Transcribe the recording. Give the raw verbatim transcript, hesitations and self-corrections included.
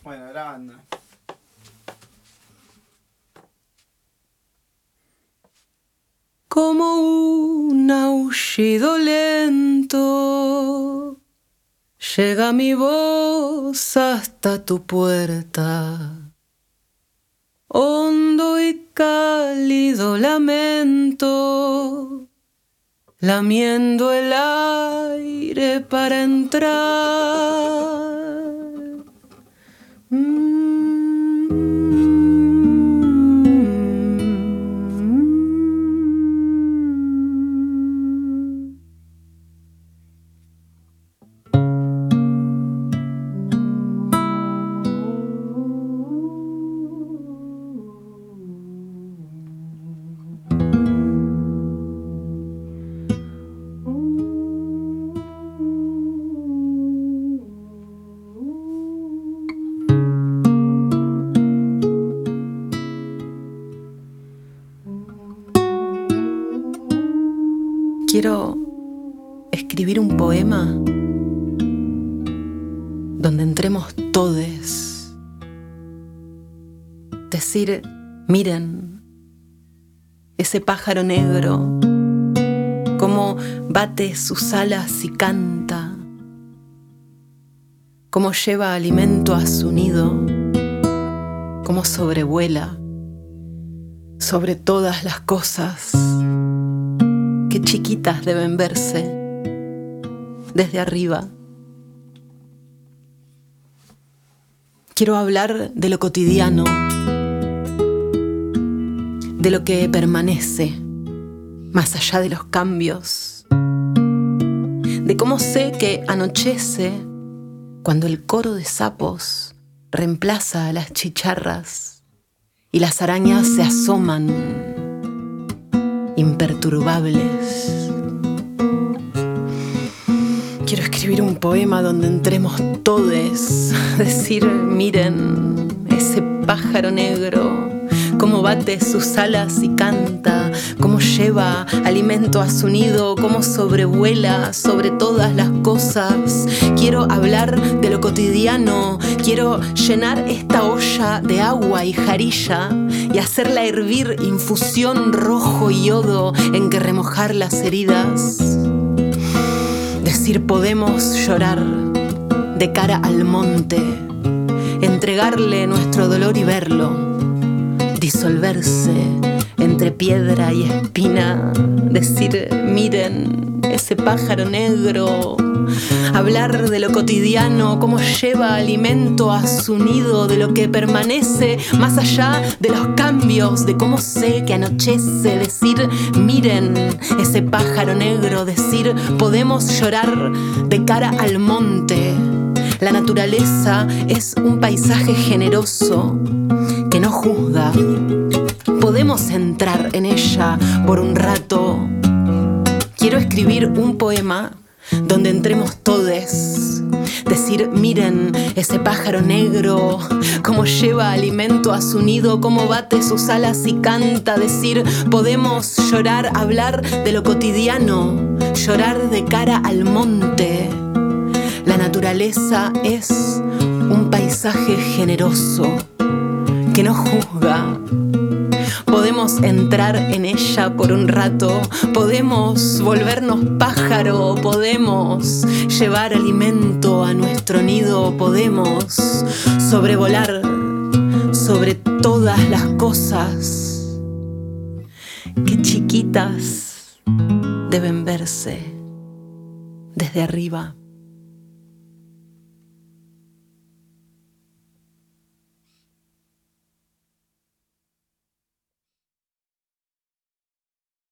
Bueno, grabando. Como un aullido lento, llega mi voz hasta tu puerta. Hondo y cálido lamento, lamiendo el aire para entrar. Mm. Quiero escribir un poema donde entremos todes. Decir, miren, ese pájaro negro, cómo bate sus alas y canta, cómo lleva alimento a su nido, cómo sobrevuela sobre todas las cosas. Qué chiquitas deben verse desde arriba. Quiero hablar de lo cotidiano, de lo que permanece más allá de los cambios, de cómo sé que anochece cuando el coro de sapos reemplaza a las chicharras y las arañas se asoman imperturbables. Quiero escribir un poema donde entremos todes, decir, miren, ese pájaro negro, cómo bate sus alas y canta, cómo lleva alimento a su nido, cómo sobrevuela sobre todas las cosas. Quiero hablar de lo cotidiano, quiero llenar esta olla de agua y jarilla y hacerla hervir infusión rojo y yodo en que remojar las heridas. Decir, podemos llorar de cara al monte, entregarle nuestro dolor y verlo disolverse entre piedra y espina. Decir, miren, ese pájaro negro. Hablar de lo cotidiano, cómo lleva alimento a su nido, de lo que permanece más allá de los cambios, de cómo sé que anochece. Decir, miren, ese pájaro negro. Decir, podemos llorar de cara al monte. La naturaleza es un paisaje generoso que no juzga. Podemos entrar en ella por un rato. Quiero escribir un poema donde entremos todes. Decir, miren, ese pájaro negro, cómo lleva alimento a su nido, cómo bate sus alas y canta. Decir, podemos llorar, hablar de lo cotidiano, llorar de cara al monte. La naturaleza es un paisaje generoso que no juzga. Podemos entrar en ella por un rato, podemos volvernos pájaro, podemos llevar alimento a nuestro nido, podemos sobrevolar sobre todas las cosas. Qué chiquitas deben verse desde arriba.